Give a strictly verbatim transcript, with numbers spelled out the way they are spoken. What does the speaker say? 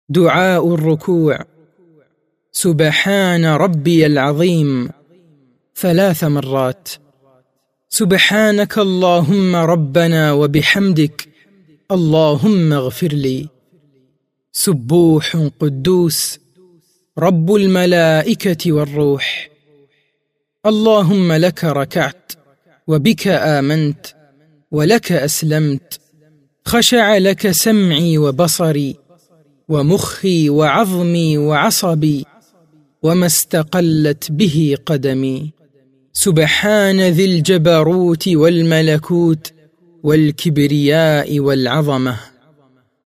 دعاء الركوع: سبحان ربي العظيم ثلاث مرات. سبحانك اللهم ربنا وبحمدك اللهم اغفر لي. سبوح قدوس رب الملائكة والروح. اللهم لك ركعت وبك آمنت ولك أسلمت. خشع لك سمعي وبصري ومخي وعظمي وعصبي وما استقلت به قدمي. سبحان ذي الجبروت والملكوت والكبرياء والعظمة.